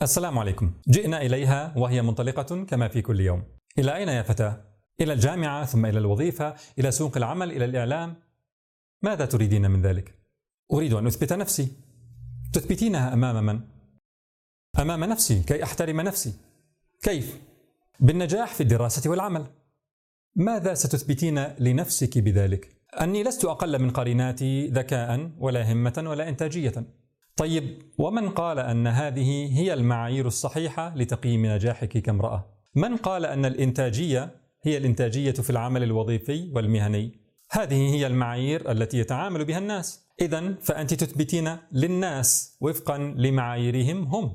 السلام عليكم. جئنا إليها وهي منطلقة كما في كل يوم. إلى أين يا فتاة؟ إلى الجامعة، ثم إلى الوظيفة، إلى سوق العمل، إلى الإعلام. ماذا تريدين من ذلك؟ أريد أن أثبت نفسي. تثبتينها أمام من؟ أمام نفسي كي أحترم نفسي. كيف؟ بالنجاح في الدراسة والعمل. ماذا ستثبتين لنفسك بذلك؟ أني لست أقل من قريناتي ذكاء ولا همة ولا إنتاجية. طيب، ومن قال أن هذه هي المعايير الصحيحة لتقييم نجاحك كامرأة؟ من قال أن الإنتاجية هي الإنتاجية في العمل الوظيفي والمهني؟ هذه هي المعايير التي يتعامل بها الناس. إذن فأنت تثبتين للناس وفقا لمعاييرهم هم.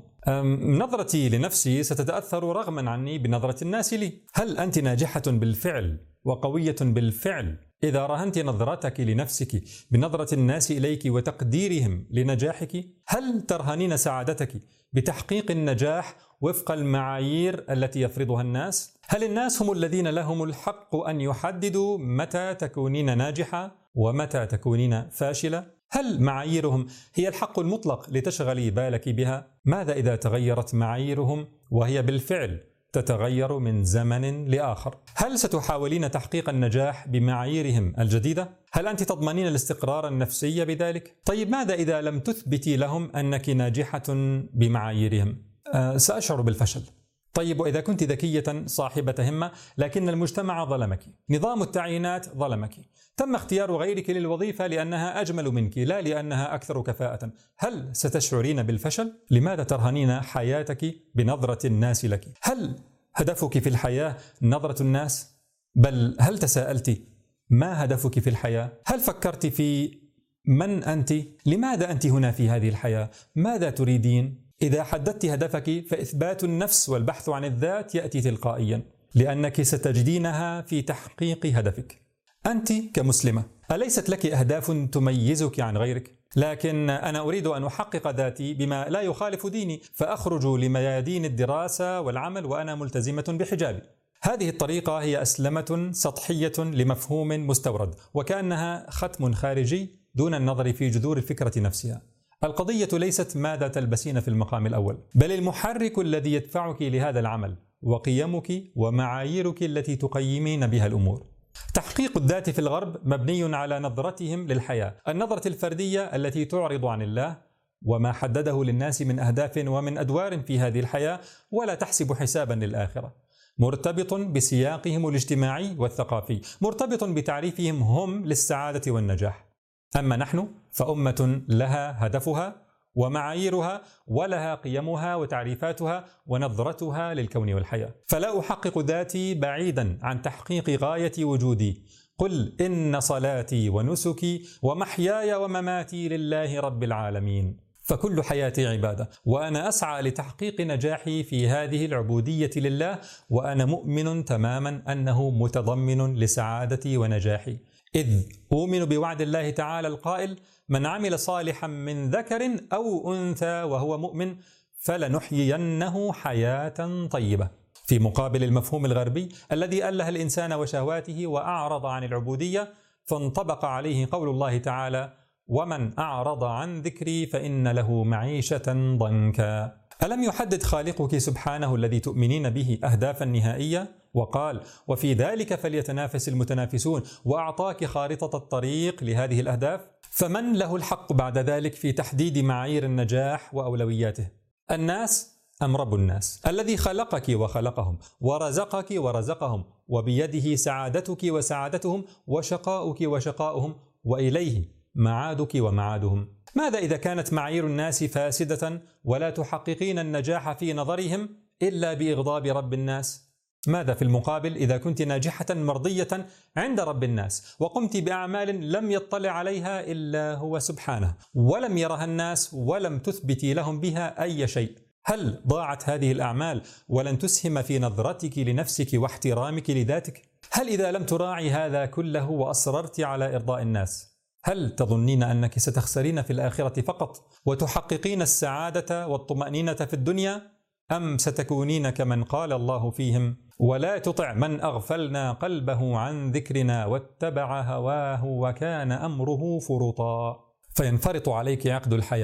نظرتي لنفسي ستتأثر رغما عني بنظرة الناس لي. هل أنت ناجحة بالفعل وقوية بالفعل إذا رهنت نظرتك لنفسك بنظرة الناس إليك وتقديرهم لنجاحك؟ هل ترهنين سعادتك بتحقيق النجاح وفق المعايير التي يفرضها الناس؟ هل الناس هم الذين لهم الحق أن يحددوا متى تكونين ناجحة ومتى تكونين فاشلة؟ هل معاييرهم هي الحق المطلق لتشغلي بالك بها؟ ماذا إذا تغيرت معاييرهم وهي بالفعل تتغير من زمن لآخر؟ هل ستحاولين تحقيق النجاح بمعاييرهم الجديدة؟ هل أنت تضمنين الاستقرار النفسي بذلك؟ طيب، ماذا إذا لم تثبتي لهم أنك ناجحة بمعاييرهم؟ سأشعر بالفشل. طيب، وإذا كنت ذكية صاحبة همة لكن المجتمع ظلمك، نظام التعيينات ظلمك، تم اختيار غيرك للوظيفة لأنها أجمل منك لا لأنها أكثر كفاءة، هل ستشعرين بالفشل؟ لماذا ترهنين حياتك بنظرة الناس لك؟ هل هدفك في الحياة نظرة الناس؟ بل هل تساءلت ما هدفك في الحياة؟ هل فكرت في من أنت؟ لماذا أنت هنا في هذه الحياة؟ ماذا تريدين؟ إذا حددت هدفك فإثبات النفس والبحث عن الذات يأتي تلقائيا، لأنك ستجدينها في تحقيق هدفك. أنت كمسلمة أليست لك أهداف تميزك عن غيرك؟ لكن أنا أريد أن أحقق ذاتي بما لا يخالف ديني، فأخرج لميادين الدراسة والعمل وأنا ملتزمة بحجابي. هذه الطريقة هي أسلمة سطحية لمفهوم مستورد، وكأنها ختم خارجي دون النظر في جذور الفكرة نفسها. القضية ليست ماذا تلبسين في المقام الأول، بل المحرك الذي يدفعك لهذا العمل وقيمك ومعاييرك التي تقيمين بها الأمور. تحقيق الذات في الغرب مبني على نظرتهم للحياة، النظرة الفردية التي تعرض عن الله وما حدده للناس من أهداف ومن أدوار في هذه الحياة، ولا تحسب حسابا للآخرة، مرتبط بسياقهم الاجتماعي والثقافي، مرتبط بتعريفهم هم للسعادة والنجاح. أما نحن فأمة لها هدفها ومعاييرها ولها قيمها وتعريفاتها ونظرتها للكون والحياة. فلا أحقق ذاتي بعيدا عن تحقيق غاية وجودي. قل إن صلاتي ونسكي ومحياي ومماتي لله رب العالمين، فكل حياتي عبادة، وأنا أسعى لتحقيق نجاحي في هذه العبودية لله، وأنا مؤمن تماما أنه متضمن لسعادتي ونجاحي، إذ أؤمن بوعد الله تعالى القائل: من عمل صالحا من ذكر أو أنثى وهو مؤمن فلنحيينه حياة طيبة. في مقابل المفهوم الغربي الذي أله الإنسان وشهواته وأعرض عن العبودية، فانطبق عليه قول الله تعالى: ومن أعرض عن ذكري فإن له معيشة ضنكا. ألم يحدد خالقك سبحانه الذي تؤمنين به أهدافا نهائية؟ وقال: وفي ذلك فليتنافس المتنافسون، وأعطاك خارطة الطريق لهذه الأهداف. فمن له الحق بعد ذلك في تحديد معايير النجاح وأولوياته؟ الناس أم رب الناس الذي خلقك وخلقهم ورزقك ورزقهم، وبيده سعادتك وسعادتهم وشقاؤك وشقاؤهم، وإليه معادك ومعادهم؟ ماذا إذا كانت معايير الناس فاسدة ولا تحققين النجاح في نظرهم إلا بإغضاب رب الناس؟ ماذا في المقابل إذا كنت ناجحة مرضية عند رب الناس وقمت بأعمال لم يطلع عليها إلا هو سبحانه، ولم يرها الناس ولم تثبتي لهم بها أي شيء؟ هل ضاعت هذه الأعمال ولن تسهم في نظرتك لنفسك واحترامك لذاتك؟ هل إذا لم تراعي هذا كله وأصررت على إرضاء الناس، هل تظنين أنك ستخسرين في الآخرة فقط وتحققين السعادة والطمأنينة في الدنيا، أم ستكونين كمن قال الله فيهم: ولا تطع من أغفلنا قلبه عن ذكرنا واتبع هواه وكان أمره فرطا؟ فينفرط عليك عقد الحياة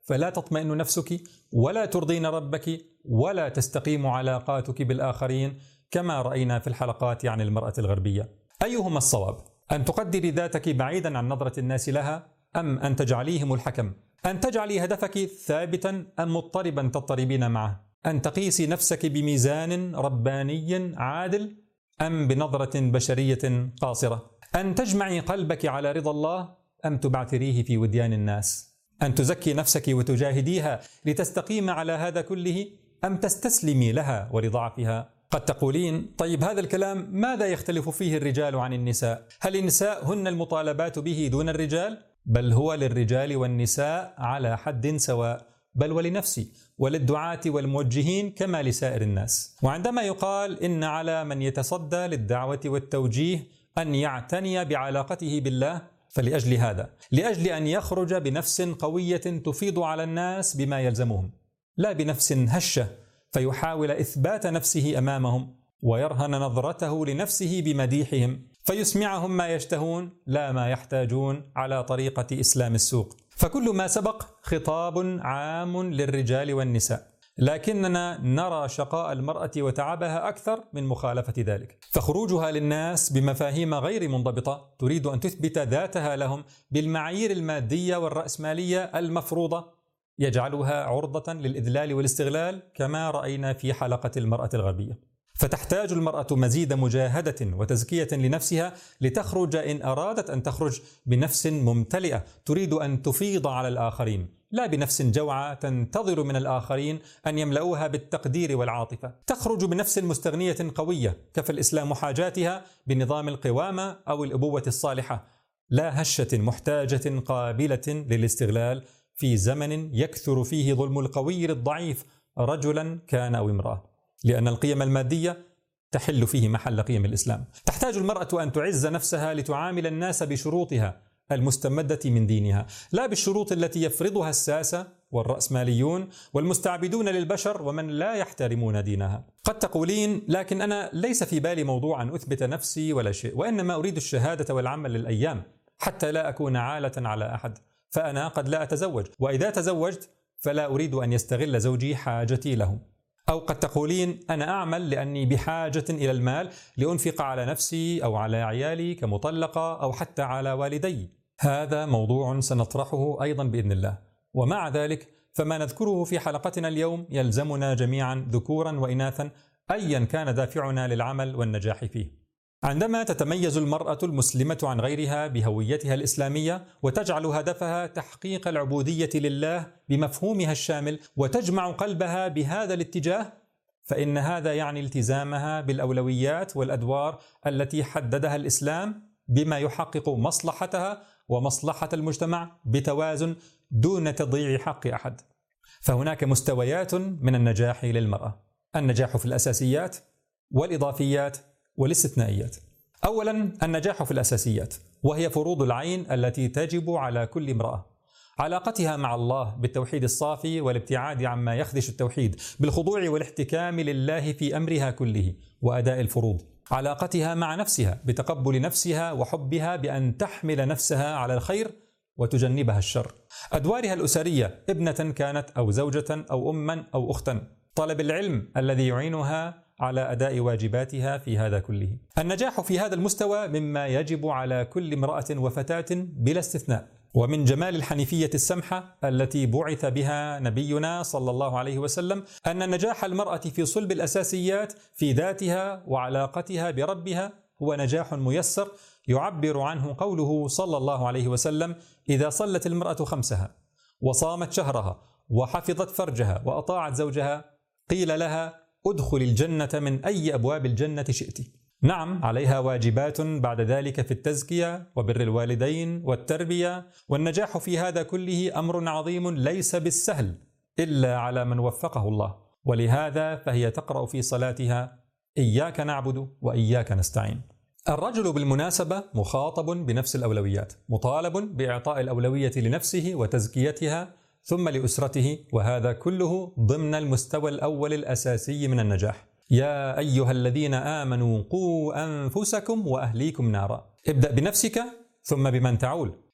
فلا تطمئن نفسك ولا ترضين ربك ولا تستقيم علاقاتك بالآخرين، كما رأينا في الحلقات عن المرأة الغربية. أيهما الصواب؟ أن تقدري ذاتك بعيدا عن نظرة الناس لها، أم أن تجعليهم الحكم؟ أن تجعلي هدفك ثابتا أم مضطربا تضطربين معه؟ أن تقيسي نفسك بميزان رباني عادل أم بنظرة بشرية قاصرة؟ أن تجمعي قلبك على رضا الله أم تبعثريه في وديان الناس؟ أن تزكي نفسك وتجاهديها لتستقيم على هذا كله أم تستسلمي لها ولضعفها؟ قد تقولين: طيب هذا الكلام ماذا يختلف فيه الرجال عن النساء؟ هل النساء هن المطالبات به دون الرجال؟ بل هو للرجال والنساء على حد سواء، بل ولنفسي وللدعاة والموجهين كما لسائر الناس. وعندما يقال إن على من يتصدى للدعوة والتوجيه أن يعتني بعلاقته بالله، فلأجل هذا، لأجل أن يخرج بنفس قوية تفيض على الناس بما يلزمهم، لا بنفس هشة فيحاول إثبات نفسه أمامهم ويرهن نظرته لنفسه بمديحهم فيسمعهم ما يشتهون لا ما يحتاجون على طريقة إسلام السوق. فكل ما سبق خطاب عام للرجال والنساء، لكننا نرى شقاء المرأة وتعبها أكثر من مخالفة ذلك، فخروجها للناس بمفاهيم غير منضبطة تريد أن تثبت ذاتها لهم بالمعايير المادية والرأسمالية المفروضة يجعلها عرضة للإذلال والاستغلال، كما رأينا في حلقة المرأة الغربية. فتحتاج المرأة مزيد مجاهدة وتزكية لنفسها لتخرج، إن أرادت أن تخرج، بنفس ممتلئة تريد أن تفيض على الآخرين، لا بنفس جوعة تنتظر من الآخرين أن يملؤوها بالتقدير والعاطفة. تخرج بنفس مستغنية قوية كفى الإسلام حاجاتها بنظام القوامة أو الأبوة الصالحة، لا هشة محتاجة قابلة للاستغلال في زمن يكثر فيه ظلم القوي للضعيف رجلا كان أو امرأة، لأن القيم المادية تحل فيه محل قيم الإسلام. تحتاج المرأة أن تعز نفسها لتعامل الناس بشروطها المستمدة من دينها، لا بالشروط التي يفرضها الساسة والرأسماليون والمستعبدون للبشر ومن لا يحترمون دينها. قد تقولين: لكن أنا ليس في بالي موضوع أن أثبت نفسي ولا شيء، وإنما أريد الشهادة والعمل للأيام حتى لا أكون عالة على أحد، فأنا قد لا أتزوج، وإذا تزوجت فلا أريد أن يستغل زوجي حاجتي له. أو قد تقولين: أنا أعمل لأني بحاجة إلى المال لأنفق على نفسي أو على عيالي كمطلقة أو حتى على والدي. هذا موضوع سنطرحه أيضا بإذن الله، ومع ذلك فما نذكره في حلقتنا اليوم يلزمنا جميعا ذكورا وإناثا أيا كان دافعنا للعمل والنجاح فيه. عندما تتميز المرأة المسلمة عن غيرها بهويتها الإسلامية وتجعل هدفها تحقيق العبودية لله بمفهومها الشامل وتجمع قلبها بهذا الاتجاه، فإن هذا يعني التزامها بالأولويات والأدوار التي حددها الإسلام بما يحقق مصلحتها ومصلحة المجتمع بتوازن دون تضييع حق أحد. فهناك مستويات من النجاح للمرأة: النجاح في الأساسيات والإضافيات والاستثنائيات. أولا، النجاح في الأساسيات، وهي فروض العين التي تجب على كل امرأة: علاقتها مع الله بالتوحيد الصافي والابتعاد عما يخدش التوحيد بالخضوع والاحتكام لله في أمرها كله وأداء الفروض. علاقتها مع نفسها بتقبل نفسها وحبها بأن تحمل نفسها على الخير وتجنبها الشر. أدوارها الأسرية: ابنة كانت أو زوجة أو أما أو أختا. طلب العلم الذي يعينها على أداء واجباتها في هذا كله. النجاح في هذا المستوى مما يجب على كل امرأة وفتاة بلا استثناء. ومن جمال الحنيفية السمحة التي بعث بها نبينا صلى الله عليه وسلم أن نجاح المرأة في صلب الأساسيات في ذاتها وعلاقتها بربها هو نجاح ميسر يعبر عنه قوله صلى الله عليه وسلم: إذا صلت المرأة خمسها وصامت شهرها وحفظت فرجها وأطاعت زوجها قيل لها: ادخل الجنة من أي أبواب الجنة شئت. نعم، عليها واجبات بعد ذلك في التزكية وبر الوالدين والتربية، والنجاح في هذا كله أمر عظيم ليس بالسهل إلا على من وفقه الله، ولهذا فهي تقرأ في صلاتها: إياك نعبد وإياك نستعين. الرجل بالمناسبة مخاطب بنفس الأولويات، مطالب بإعطاء الأولوية لنفسه وتزكيتها ثم لأسرته، وهذا كله ضمن المستوى الأول الأساسي من النجاح. يا أيها الذين آمنوا قوا أنفسكم وأهليكم نارا. ابدأ بنفسك ثم بمن تعول،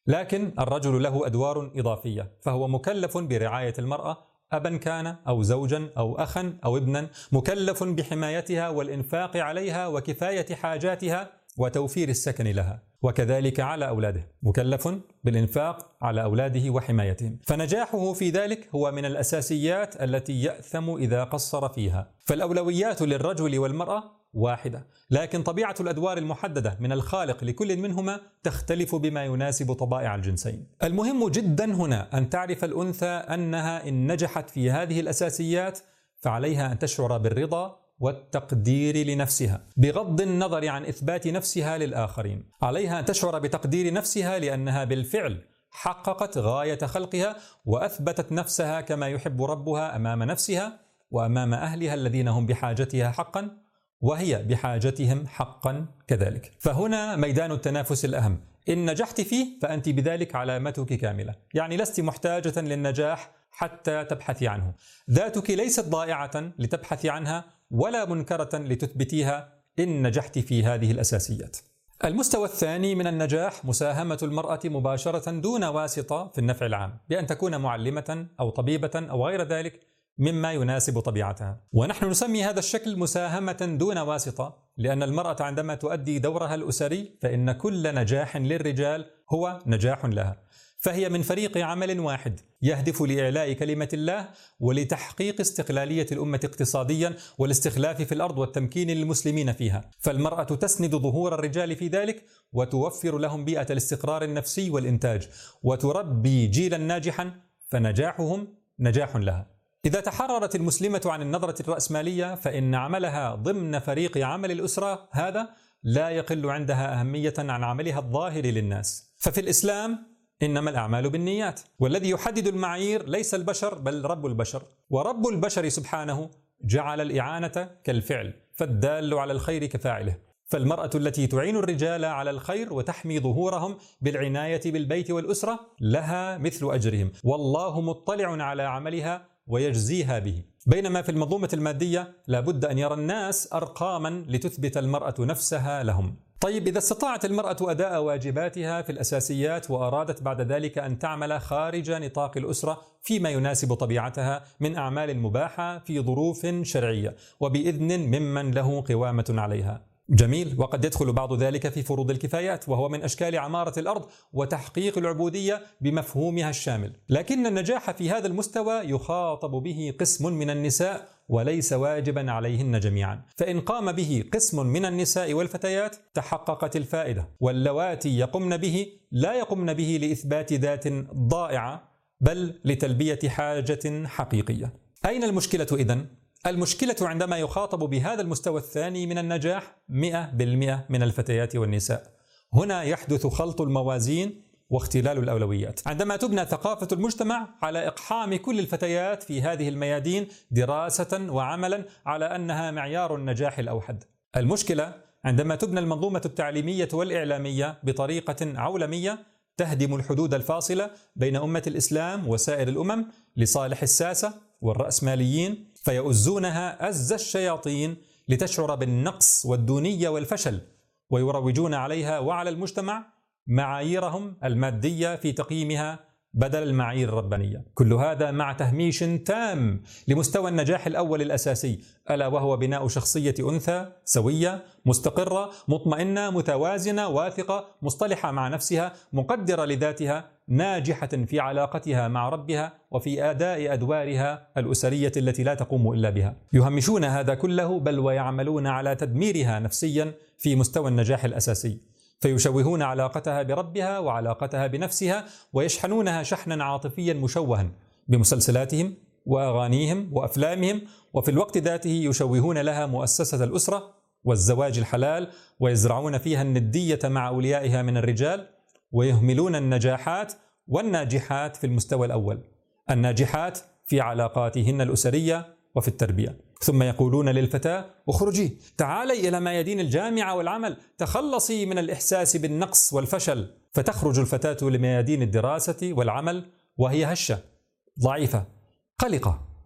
لكن الرجل له أدوار إضافية، فهو مكلف برعاية المرأة أبا كان أو زوجا أو أخا أو ابنا، مكلف بحمايتها والإنفاق عليها وكفاية حاجاتها وتوفير السكن لها، وكذلك على أولاده مكلف بالإنفاق على أولاده وحمايتهم، فنجاحه في ذلك هو من الأساسيات التي يأثم إذا قصر فيها. فالأولويات للرجل والمرأة واحدة، لكن طبيعة الأدوار المحددة من الخالق لكل منهما تختلف بما يناسب طبائع الجنسين. المهم جدا هنا أن تعرف الأنثى أنها إن نجحت في هذه الأساسيات فعليها أن تشعر بالرضا والتقدير لنفسها بغض النظر عن إثبات نفسها للآخرين. عليها أن تشعر بتقدير نفسها لأنها بالفعل حققت غاية خلقها وأثبتت نفسها كما يحب ربها أمام نفسها وأمام أهلها الذين هم بحاجتها حقا، وهي بحاجتهم حقا كذلك. فهنا ميدان التنافس الأهم، إن نجحت فيه فأنت بذلك علامتك كاملة، يعني لست محتاجة للنجاح حتى تبحثي عنه، ذاتك ليست ضائعة لتبحثي عنها ولا منكرة لتثبتيها إن نجحت في هذه الأساسيات. المستوى الثاني من النجاح مساهمة المرأة مباشرة دون واسطة في النفع العام، بأن تكون معلمة أو طبيبة أو غير ذلك مما يناسب طبيعتها. ونحن نسمي هذا الشكل مساهمة دون واسطة، لأن المرأة عندما تؤدي دورها الأسري فإن كل نجاح للرجال هو نجاح لها، فهي من فريق عمل واحد يهدف لإعلاء كلمة الله ولتحقيق استقلالية الأمة اقتصاديا والاستخلاف في الأرض والتمكين للمسلمين فيها. فالمرأة تسند ظهور الرجال في ذلك وتوفر لهم بيئة الاستقرار النفسي والإنتاج وتربي جيلا ناجحا، فنجاحهم نجاح لها. إذا تحررت المسلمة عن النظرة الرأسمالية فإن عملها ضمن فريق عمل الأسرة هذا لا يقل عندها أهمية عن عملها الظاهر للناس. ففي الإسلام إنما الأعمال بالنيات، والذي يحدد المعايير ليس البشر بل رب البشر، ورب البشر سبحانه جعل الإعانة كالفعل، فالدال على الخير كفاعله. فالمرأة التي تعين الرجال على الخير وتحمي ظهورهم بالعناية بالبيت والأسرة لها مثل أجرهم، والله مطلع على عملها ويجزيها به. بينما في المنظومة المادية لابد أن يرى الناس أرقاما لتثبت المرأة نفسها لهم. طيب، إذا استطاعت المرأة أداء واجباتها في الأساسيات وأرادت بعد ذلك أن تعمل خارج نطاق الأسرة فيما يناسب طبيعتها من أعمال مباحة في ظروف شرعية وبإذن ممن له قوامة عليها، جميل، وقد يدخل بعض ذلك في فروض الكفايات، وهو من أشكال عمارة الأرض وتحقيق العبودية بمفهومها الشامل. لكن النجاح في هذا المستوى يخاطب به قسم من النساء وليس واجبا عليهن جميعا، فإن قام به قسم من النساء والفتيات تحققت الفائدة، واللواتي يقمن به لا يقمن به لإثبات ذات ضائعة بل لتلبية حاجة حقيقية. أين المشكلة إذن؟ المشكلة عندما يخاطب بهذا المستوى الثاني من النجاح 100% من الفتيات والنساء. هنا يحدث خلط الموازين واختلال الأولويات، عندما تبنى ثقافة المجتمع على إقحام كل الفتيات في هذه الميادين دراسة وعملا على أنها معيار النجاح الأوحد. المشكلة عندما تبنى المنظومة التعليمية والإعلامية بطريقة عولمية تهدم الحدود الفاصلة بين أمة الإسلام وسائر الأمم لصالح الساسة والرأسماليين، فيؤزونها أز الشياطين لتشعر بالنقص والدونية والفشل، ويروجون عليها وعلى المجتمع معاييرهم المادية في تقييمها بدل المعايير الربانية. كل هذا مع تهميش تام لمستوى النجاح الأول الأساسي، ألا وهو بناء شخصية أنثى سوية مستقرة مطمئنة متوازنة واثقة مصطلحة مع نفسها مقدرة لذاتها ناجحة في علاقتها مع ربها وفي أداء أدوارها الأسرية التي لا تقوم إلا بها. يهمشون هذا كله بل ويعملون على تدميرها نفسيا في مستوى النجاح الأساسي، فيشوهون علاقتها بربها وعلاقتها بنفسها ويشحنونها شحنا عاطفيا مشوها بمسلسلاتهم وأغانيهم وأفلامهم، وفي الوقت ذاته يشوهون لها مؤسسة الأسرة والزواج الحلال ويزرعون فيها الندية مع أوليائها من الرجال، ويهملون النجاحات والناجحات في المستوى الأول، الناجحات في علاقاتهن الأسرية وفي التربية. ثم يقولون للفتاة: اخرجي، تعالي إلى ميادين الجامعة والعمل، تخلصي من الإحساس بالنقص والفشل. فتخرج الفتاة لميادين الدراسة والعمل وهي هشة ضعيفة قلقة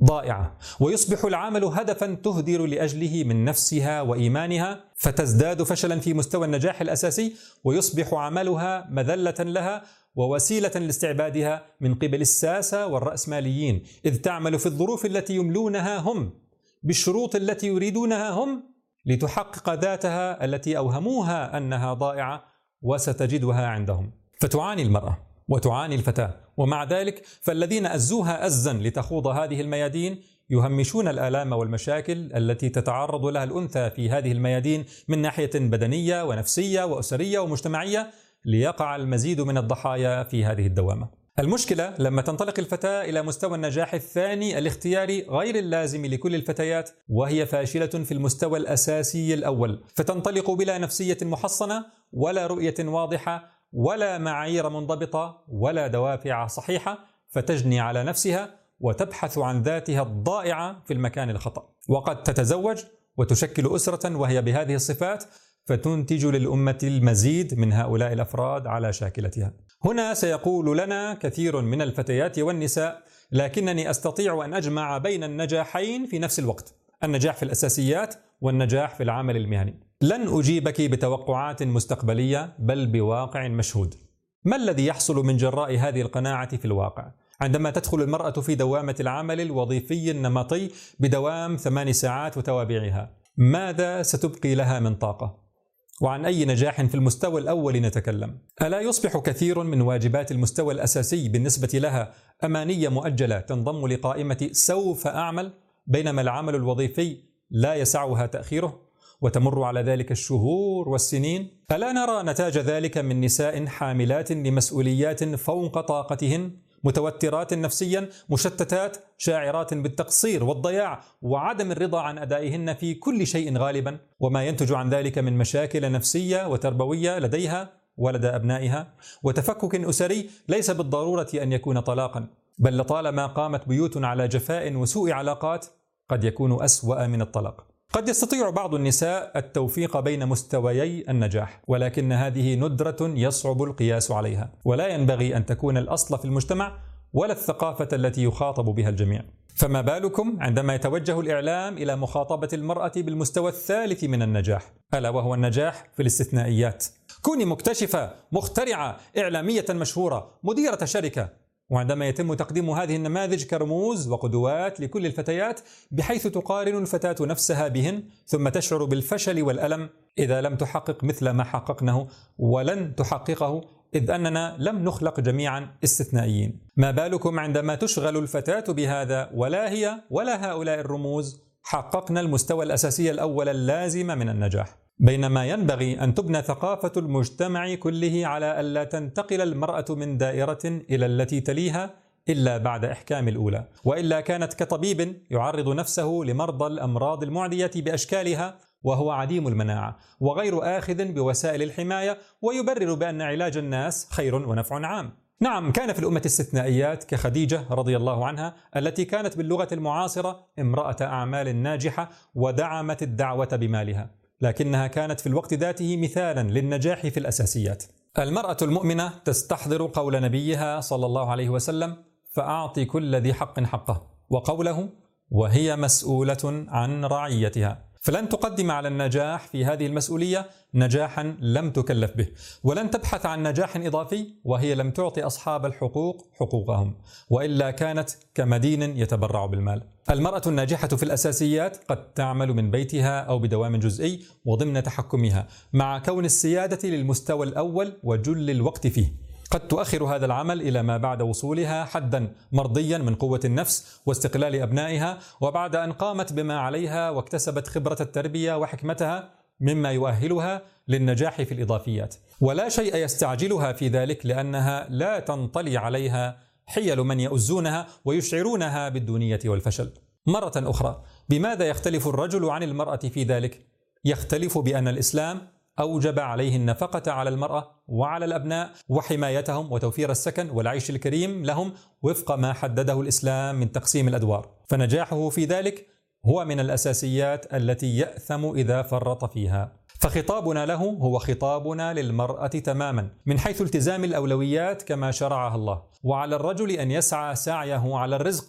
ضائعة، ويصبح العمل هدفا تهدر لأجله من نفسها وإيمانها، فتزداد فشلا في مستوى النجاح الأساسي، ويصبح عملها مذلة لها ووسيلة لاستعبادها من قبل الساسة والرأسماليين، إذ تعمل في الظروف التي يملونها هم بالشروط التي يريدونها هم لتحقق ذاتها التي أوهموها أنها ضائعة وستجدها عندهم. فتعاني المرأة وتعاني الفتاة، ومع ذلك فالذين أزوها أزا لتخوض هذه الميادين يهمشون الآلام والمشاكل التي تتعرض لها الأنثى في هذه الميادين من ناحية بدنية ونفسية وأسرية ومجتمعية، ليقع المزيد من الضحايا في هذه الدوامة. المشكلة لما تنطلق الفتاة إلى مستوى النجاح الثاني الاختياري غير اللازم لكل الفتيات، وهي فاشلة في المستوى الأساسي الأول، فتنطلق بلا نفسية محصنة ولا رؤية واضحة ولا معايير منضبطة ولا دوافع صحيحة، فتجني على نفسها وتبحث عن ذاتها الضائعة في المكان الخطأ، وقد تتزوج وتشكل أسرة وهي بهذه الصفات، فتنتج للأمة المزيد من هؤلاء الأفراد على شاكلتها. هنا سيقول لنا كثير من الفتيات والنساء: لكنني أستطيع أن أجمع بين النجاحين في نفس الوقت، النجاح في الأساسيات والنجاح في العمل المهني. لن أجيبك بتوقعات مستقبلية بل بواقع مشهود. ما الذي يحصل من جراء هذه القناعة في الواقع؟ عندما تدخل المرأة في دوامة العمل الوظيفي النمطي بدوام 8 ساعات وتوابعها، ماذا ستبقي لها من طاقة؟ وعن أي نجاح في المستوى الأول نتكلم؟ ألا يصبح كثير من واجبات المستوى الأساسي بالنسبة لها أمانية مؤجلة تنضم لقائمة سوف أعمل، بينما العمل الوظيفي لا يسعها تأخيره وتمر على ذلك الشهور والسنين؟ ألا نرى نتاج ذلك من نساء حاملات لمسؤوليات فوق طاقتهن، متوترات نفسيا، مشتتات، شاعرات بالتقصير والضياع وعدم الرضا عن أدائهن في كل شيء غالبا، وما ينتج عن ذلك من مشاكل نفسية وتربوية لديها ولدى أبنائها، وتفكك أسري ليس بالضرورة أن يكون طلاقا، بل لطالما قامت بيوت على جفاء وسوء علاقات قد يكون أسوأ من الطلاق. قد يستطيع بعض النساء التوفيق بين مستويي النجاح، ولكن هذه ندرة يصعب القياس عليها، ولا ينبغي أن تكون الأصل في المجتمع ولا الثقافة التي يخاطب بها الجميع. فما بالكم عندما يتوجه الإعلام إلى مخاطبة المرأة بالمستوى الثالث من النجاح، ألا وهو النجاح في الاستثنائيات. كوني مكتشفة، مخترعة، إعلامية مشهورة، مديرة شركة، وعندما يتم تقديم هذه النماذج كرموز وقدوات لكل الفتيات، بحيث تقارن الفتاة نفسها بهن، ثم تشعر بالفشل والألم إذا لم تحقق مثل ما حققنه، ولن تحققه إذ أننا لم نخلق جميعا استثنائيين. ما بالكم عندما تشغل الفتاة بهذا ولا هي ولا هؤلاء الرموز حققنا المستوى الأساسي الأول اللازم من النجاح؟ بينما ينبغي أن تبنى ثقافة المجتمع كله على ألا تنتقل المرأة من دائرة إلى التي تليها إلا بعد إحكام الأولى، وإلا كانت كطبيب يعرض نفسه لمرضى الأمراض المعدية بأشكالها وهو عديم المناعة وغير آخذ بوسائل الحماية، ويبرر بأن علاج الناس خير ونفع عام. نعم، كان في الأمة استثنائيات كخديجة رضي الله عنها التي كانت باللغة المعاصرة امرأة أعمال ناجحة ودعمت الدعوة بمالها، لكنها كانت في الوقت ذاته مثالا للنجاح في الأساسيات. المرأة المؤمنة تستحضر قول نبيها صلى الله عليه وسلم: فأعطي كل ذي حق حقه، وقوله: وهي مسؤولة عن رعيتها. فلن تقدم على النجاح في هذه المسؤولية نجاحا لم تكلف به، ولن تبحث عن نجاح إضافي وهي لم تعطي أصحاب الحقوق حقوقهم، وإلا كانت كمدين يتبرع بالمال. المرأة الناجحة في الأساسيات قد تعمل من بيتها أو بدوام جزئي وضمن تحكمها، مع كون السيادة للمستوى الأول وجل الوقت فيه. قد تؤخر هذا العمل إلى ما بعد وصولها حدا مرضيا من قوة النفس واستقلال أبنائها، وبعد أن قامت بما عليها واكتسبت خبرة التربية وحكمتها، مما يؤهلها للنجاح في الإضافيات. ولا شيء يستعجلها في ذلك، لأنها لا تنطلي عليها حيل من يؤزونها ويشعرونها بالدونية والفشل. مرة أخرى، بماذا يختلف الرجل عن المرأة في ذلك؟ يختلف بأن الإسلام أوجب عليه النفقة على المرأة وعلى الأبناء وحمايتهم وتوفير السكن والعيش الكريم لهم وفق ما حدده الإسلام من تقسيم الأدوار، فنجاحه في ذلك هو من الأساسيات التي يأثم إذا فرط فيها. فخطابنا له هو خطابنا للمرأة تماما من حيث التزام الأولويات كما شرعها الله، وعلى الرجل أن يسعى سعيه على الرزق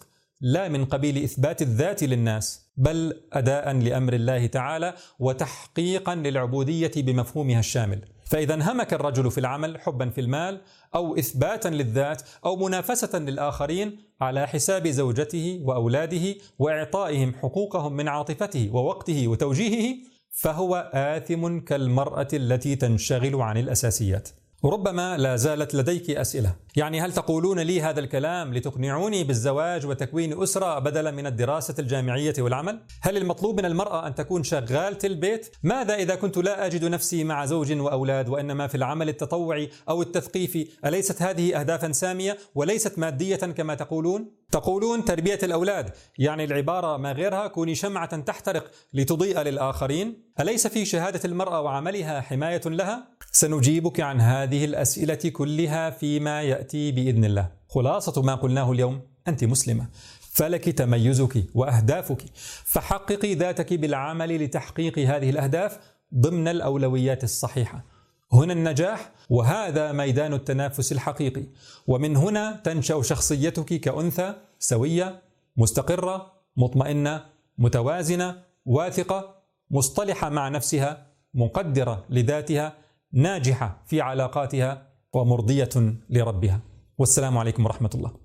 لا من قبيل إثبات الذات للناس، بل أداء لأمر الله تعالى وتحقيقا للعبودية بمفهومها الشامل. فإذا انهمك الرجل في العمل حبا في المال أو إثباتا للذات أو منافسة للآخرين على حساب زوجته وأولاده وإعطائهم حقوقهم من عاطفته ووقته وتوجيهه، فهو آثم كالمرأة التي تنشغل عن الأساسيات. ربما لا زالت لديك أسئلة، يعني هل تقولون لي هذا الكلام لتقنعوني بالزواج وتكوين أسرة بدلا من الدراسة الجامعية والعمل؟ هل المطلوب من المرأة أن تكون شغالة البيت؟ ماذا إذا كنت لا أجد نفسي مع زوج وأولاد وإنما في العمل التطوعي أو التثقيفي؟ أليست هذه أهدافا سامية وليست مادية كما تقولون؟ تقولون تربية الأولاد، يعني العبارة ما غيرها كوني شمعة تحترق لتضيء للآخرين. أليس في شهادة المرأة وعملها حماية لها؟ سنجيبك عن هذه الأسئلة كلها فيما يأتي بإذن الله. خلاصة ما قلناه اليوم: أنت مسلمة، فلك تميزك وأهدافك، فحققي ذاتك بالعمل لتحقيق هذه الأهداف ضمن الأولويات الصحيحة. هنا النجاح، وهذا ميدان التنافس الحقيقي، ومن هنا تنشأ شخصيتك كأنثى سوية مستقرة مطمئنة متوازنة واثقة مصطلحة مع نفسها مقدرة لذاتها ناجحة في علاقاتها ومرضية لربها. والسلام عليكم ورحمة الله.